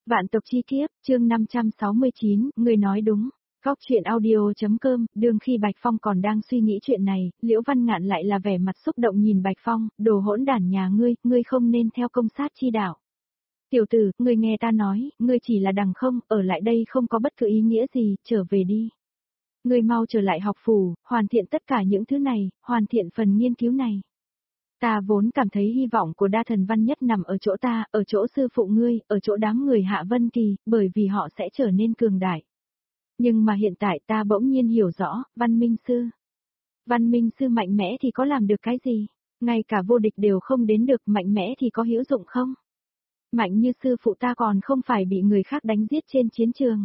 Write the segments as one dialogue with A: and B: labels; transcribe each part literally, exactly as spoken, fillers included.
A: Vạn tộc chi kiếp, chương năm trăm sáu mươi chín, người nói đúng. Góc chuyện audio.com, đương khi Bạch Phong còn đang suy nghĩ chuyện này, Liễu Văn Ngạn lại là vẻ mặt xúc động nhìn Bạch Phong, đồ hỗn đản nhà ngươi, ngươi không nên theo công sát chi đạo. Tiểu tử, ngươi nghe ta nói, ngươi chỉ là đằng không, ở lại đây không có bất cứ ý nghĩa gì, trở về đi. Ngươi mau trở lại học phủ, hoàn thiện tất cả những thứ này, hoàn thiện phần nghiên cứu này. Ta vốn cảm thấy hy vọng của đa thần văn nhất nằm ở chỗ ta, ở chỗ sư phụ ngươi, ở chỗ đám người Hạ Vân Kỳ, bởi vì họ sẽ trở nên cường đại. Nhưng mà hiện tại ta bỗng nhiên hiểu rõ, văn minh sư. Văn minh sư mạnh mẽ thì có làm được cái gì? Ngay cả vô địch đều không đến được, mạnh mẽ thì có hữu dụng không? Mạnh như sư phụ ta còn không phải bị người khác đánh giết trên chiến trường.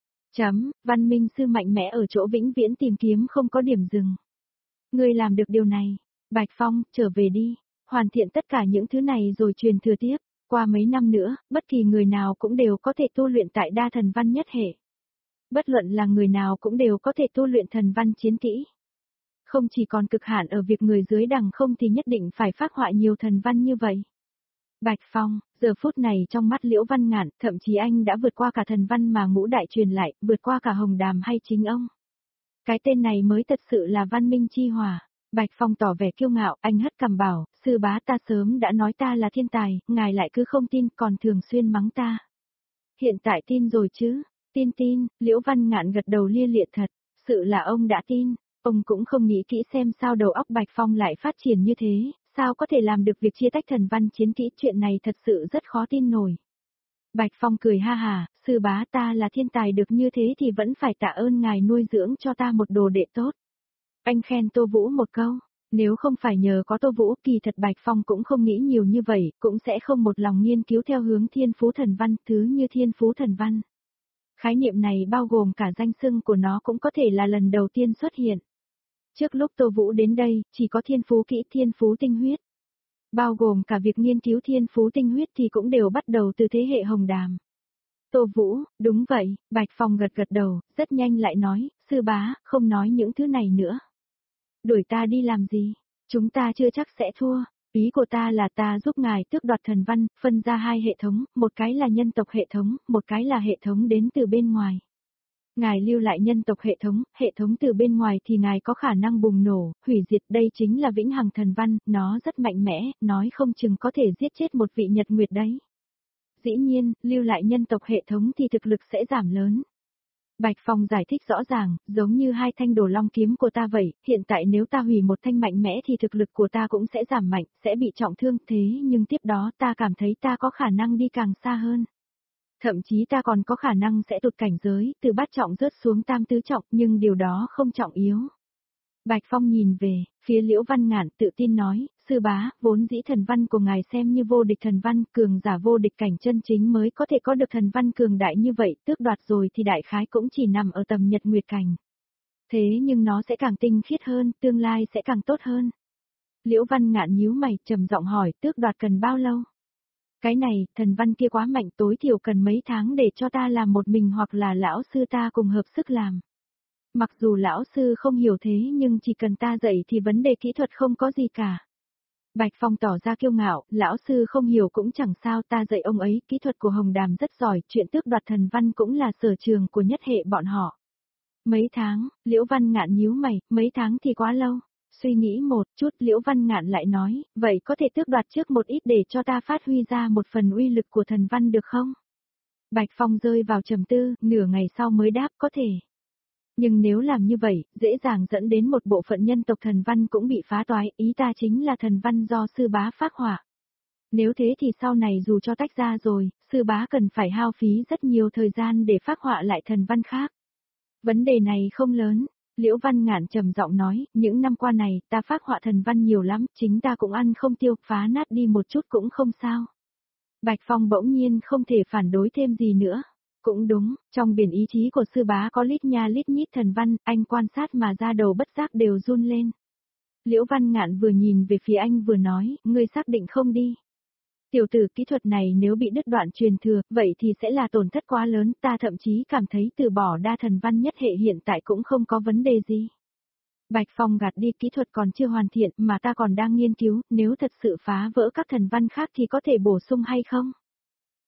A: Chấm, văn minh sư mạnh mẽ ở chỗ vĩnh viễn tìm kiếm không có điểm dừng. Ngươi làm được điều này. Bạch Phong, trở về đi, hoàn thiện tất cả những thứ này rồi truyền thừa tiếp, qua mấy năm nữa, bất kỳ người nào cũng đều có thể tu luyện tại đa thần văn nhất hệ. Bất luận là người nào cũng đều có thể tu luyện thần văn chiến kỹ. Không chỉ còn cực hạn ở việc người dưới đằng không thì nhất định phải phác họa nhiều thần văn như vậy. Bạch Phong, giờ phút này trong mắt Liễu Văn Ngạn, thậm chí anh đã vượt qua cả thần văn mà ngũ đại truyền lại, vượt qua cả Hồng Đàm hay chính ông. Cái tên này mới thật sự là văn minh chi hỏa. Bạch Phong tỏ vẻ kiêu ngạo, anh hất cằm bảo, sư bá ta sớm đã nói ta là thiên tài, ngài lại cứ không tin, còn thường xuyên mắng ta. Hiện tại tin rồi chứ, tin tin, Liễu Văn Ngạn gật đầu lia lịa thật, sự là ông đã tin, ông cũng không nghĩ kỹ xem sao đầu óc Bạch Phong lại phát triển như thế, sao có thể làm được việc chia tách thần văn chiến kỹ, chuyện này thật sự rất khó tin nổi. Bạch Phong cười ha hà, sư bá ta là thiên tài được như thế thì vẫn phải tạ ơn ngài nuôi dưỡng cho ta một đồ đệ tốt. Anh khen Tô Vũ một câu, nếu không phải nhờ có Tô Vũ kỳ thật Bạch Phong cũng không nghĩ nhiều như vậy, cũng sẽ không một lòng nghiên cứu theo hướng thiên phú thần văn, thứ như thiên phú thần văn. Khái niệm này bao gồm cả danh xưng của nó cũng có thể là lần đầu tiên xuất hiện. Trước lúc Tô Vũ đến đây, chỉ có thiên phú kỹ thiên phú tinh huyết. Bao gồm cả việc nghiên cứu thiên phú tinh huyết thì cũng đều bắt đầu từ thế hệ Hồng Đàm. Tô Vũ, đúng vậy, Bạch Phong gật gật đầu, rất nhanh lại nói, sư bá, không nói những thứ này nữa. Đuổi ta đi làm gì? Chúng ta chưa chắc sẽ thua. Ý của ta là ta giúp ngài tước đoạt thần văn, phân ra hai hệ thống, một cái là nhân tộc hệ thống, một cái là hệ thống đến từ bên ngoài. Ngài lưu lại nhân tộc hệ thống, hệ thống từ bên ngoài thì ngài có khả năng bùng nổ, hủy diệt, đây chính là vĩnh hằng thần văn, nó rất mạnh mẽ, nói không chừng có thể giết chết một vị nhật nguyệt đấy. Dĩ nhiên, lưu lại nhân tộc hệ thống thì thực lực sẽ giảm lớn. Bạch Phong giải thích rõ ràng, giống như hai thanh đồ long kiếm của ta vậy, hiện tại nếu ta hủy một thanh mạnh mẽ thì thực lực của ta cũng sẽ giảm mạnh, sẽ bị trọng thương, thế nhưng tiếp đó ta cảm thấy ta có khả năng đi càng xa hơn. Thậm chí ta còn có khả năng sẽ tụt cảnh giới, từ bát trọng rớt xuống tam tứ trọng, nhưng điều đó không trọng yếu. Bạch Phong nhìn về, phía Liễu Văn Ngạn tự tin nói, sư bá, vốn dĩ thần văn của ngài xem như vô địch thần văn, cường giả vô địch cảnh chân chính mới có thể có được thần văn cường đại như vậy, tước đoạt rồi thì đại khái cũng chỉ nằm ở tầm nhật nguyệt cảnh. Thế nhưng nó sẽ càng tinh khiết hơn, tương lai sẽ càng tốt hơn. Liễu Văn Ngạn nhíu mày, trầm giọng hỏi, tước đoạt cần bao lâu? Cái này, thần văn kia quá mạnh, tối thiểu cần mấy tháng để cho ta làm một mình hoặc là lão sư ta cùng hợp sức làm. Mặc dù lão sư không hiểu thế nhưng chỉ cần ta dạy thì vấn đề kỹ thuật không có gì cả. Bạch Phong tỏ ra kiêu ngạo, lão sư không hiểu cũng chẳng sao, ta dạy ông ấy, kỹ thuật của Hồng Đàm rất giỏi, chuyện tước đoạt thần văn cũng là sở trường của nhất hệ bọn họ. Mấy tháng, Liễu Văn Ngạn nhíu mày, mấy tháng thì quá lâu. Suy nghĩ một chút, Liễu Văn Ngạn lại nói, vậy có thể tước đoạt trước một ít để cho ta phát huy ra một phần uy lực của thần văn được không? Bạch Phong rơi vào trầm tư, nửa ngày sau mới đáp có thể. Nhưng nếu làm như vậy, dễ dàng dẫn đến một bộ phận nhân tộc thần văn cũng bị phá toái, ý ta chính là thần văn do sư bá phác họa. Nếu thế thì sau này dù cho tách ra rồi, sư bá cần phải hao phí rất nhiều thời gian để phác họa lại thần văn khác. Vấn đề này không lớn, Liễu Văn Ngạn trầm giọng nói, những năm qua này, ta phác họa thần văn nhiều lắm, chính ta cũng ăn không tiêu, phá nát đi một chút cũng không sao. Bạch Phong bỗng nhiên không thể phản đối thêm gì nữa. Cũng đúng, trong biển ý chí của sư bá có lít nha lít nhít thần văn, anh quan sát mà da đầu bất giác đều run lên. Liễu Văn Ngạn vừa nhìn về phía anh vừa nói, ngươi xác định không đi. Tiểu tử, kỹ thuật này nếu bị đứt đoạn truyền thừa, vậy thì sẽ là tổn thất quá lớn, ta thậm chí cảm thấy từ bỏ đa thần văn nhất hệ hiện tại cũng không có vấn đề gì. Bạch Phong gạt đi, kỹ thuật còn chưa hoàn thiện mà ta còn đang nghiên cứu, nếu thật sự phá vỡ các thần văn khác thì có thể bổ sung hay không?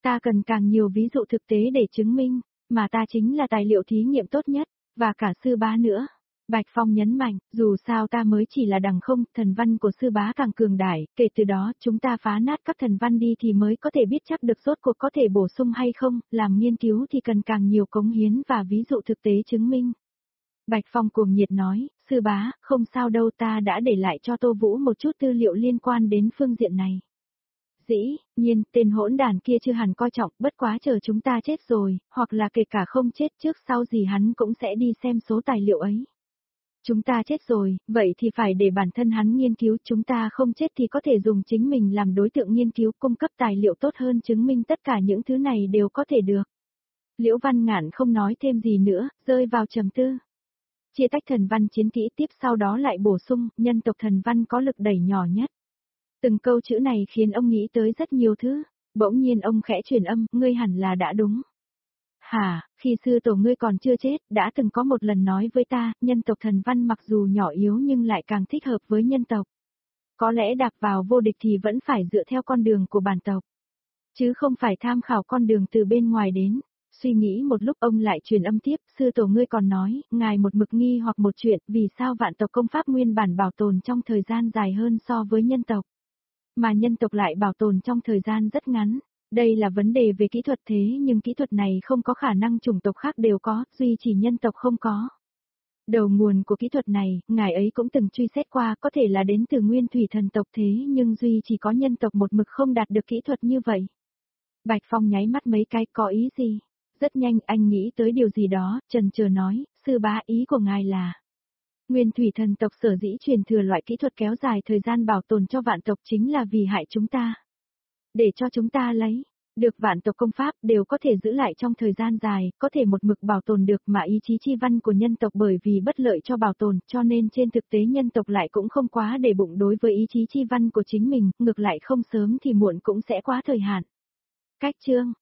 A: Ta cần càng nhiều ví dụ thực tế để chứng minh, mà ta chính là tài liệu thí nghiệm tốt nhất, và cả sư bá nữa. Bạch Phong nhấn mạnh, dù sao ta mới chỉ là đằng không, thần văn của sư bá càng cường đại, kể từ đó chúng ta phá nát các thần văn đi thì mới có thể biết chắc được rốt cuộc có thể bổ sung hay không, làm nghiên cứu thì cần càng nhiều cống hiến và ví dụ thực tế chứng minh. Bạch Phong cuồng nhiệt nói, sư bá, không sao đâu, ta đã để lại cho Tô Vũ một chút tư liệu liên quan đến phương diện này. Dĩ nhiên, tên hỗn đàn kia chưa hẳn coi trọng, bất quá chờ chúng ta chết rồi, hoặc là kể cả không chết trước sau gì hắn cũng sẽ đi xem số tài liệu ấy. Chúng ta chết rồi, vậy thì phải để bản thân hắn nghiên cứu, chúng ta không chết thì có thể dùng chính mình làm đối tượng nghiên cứu, cung cấp tài liệu tốt hơn chứng minh tất cả những thứ này đều có thể được. Liễu Văn Ngạn không nói thêm gì nữa, rơi vào trầm tư. Chia tách thần văn chiến kỹ tiếp sau đó lại bổ sung, nhân tộc thần văn có lực đẩy nhỏ nhất. Từng câu chữ này khiến ông nghĩ tới rất nhiều thứ, bỗng nhiên ông khẽ truyền âm, ngươi hẳn là đã đúng. Hả, khi sư tổ ngươi còn chưa chết, đã từng có một lần nói với ta, nhân tộc thần văn mặc dù nhỏ yếu nhưng lại càng thích hợp với nhân tộc. Có lẽ đạp vào vô địch thì vẫn phải dựa theo con đường của bản tộc, chứ không phải tham khảo con đường từ bên ngoài đến. Suy nghĩ một lúc ông lại truyền âm tiếp, sư tổ ngươi còn nói, ngài một mực nghi hoặc một chuyện, vì sao vạn tộc công pháp nguyên bản bảo tồn trong thời gian dài hơn so với nhân tộc, mà nhân tộc lại bảo tồn trong thời gian rất ngắn. Đây là vấn đề về kỹ thuật thế nhưng kỹ thuật này không có khả năng chủng tộc khác đều có, duy chỉ nhân tộc không có. Đầu nguồn của kỹ thuật này, ngài ấy cũng từng truy xét qua, có thể là đến từ nguyên thủy thần tộc thế nhưng duy chỉ có nhân tộc một mực không đạt được kỹ thuật như vậy. Bạch Phong nháy mắt mấy cái, có ý gì? Rất nhanh anh nghĩ tới điều gì đó, chần chờ nói, sư bá, ý của ngài là nguyên thủy thần tộc sở dĩ truyền thừa loại kỹ thuật kéo dài thời gian bảo tồn cho vạn tộc chính là vì hại chúng ta. Để cho chúng ta lấy được vạn tộc công pháp đều có thể giữ lại trong thời gian dài, có thể một mực bảo tồn được, mà ý chí chi văn của nhân tộc bởi vì bất lợi cho bảo tồn, cho nên trên thực tế nhân tộc lại cũng không quá để bụng đối với ý chí chi văn của chính mình, ngược lại không sớm thì muộn cũng sẽ quá thời hạn. Cách chương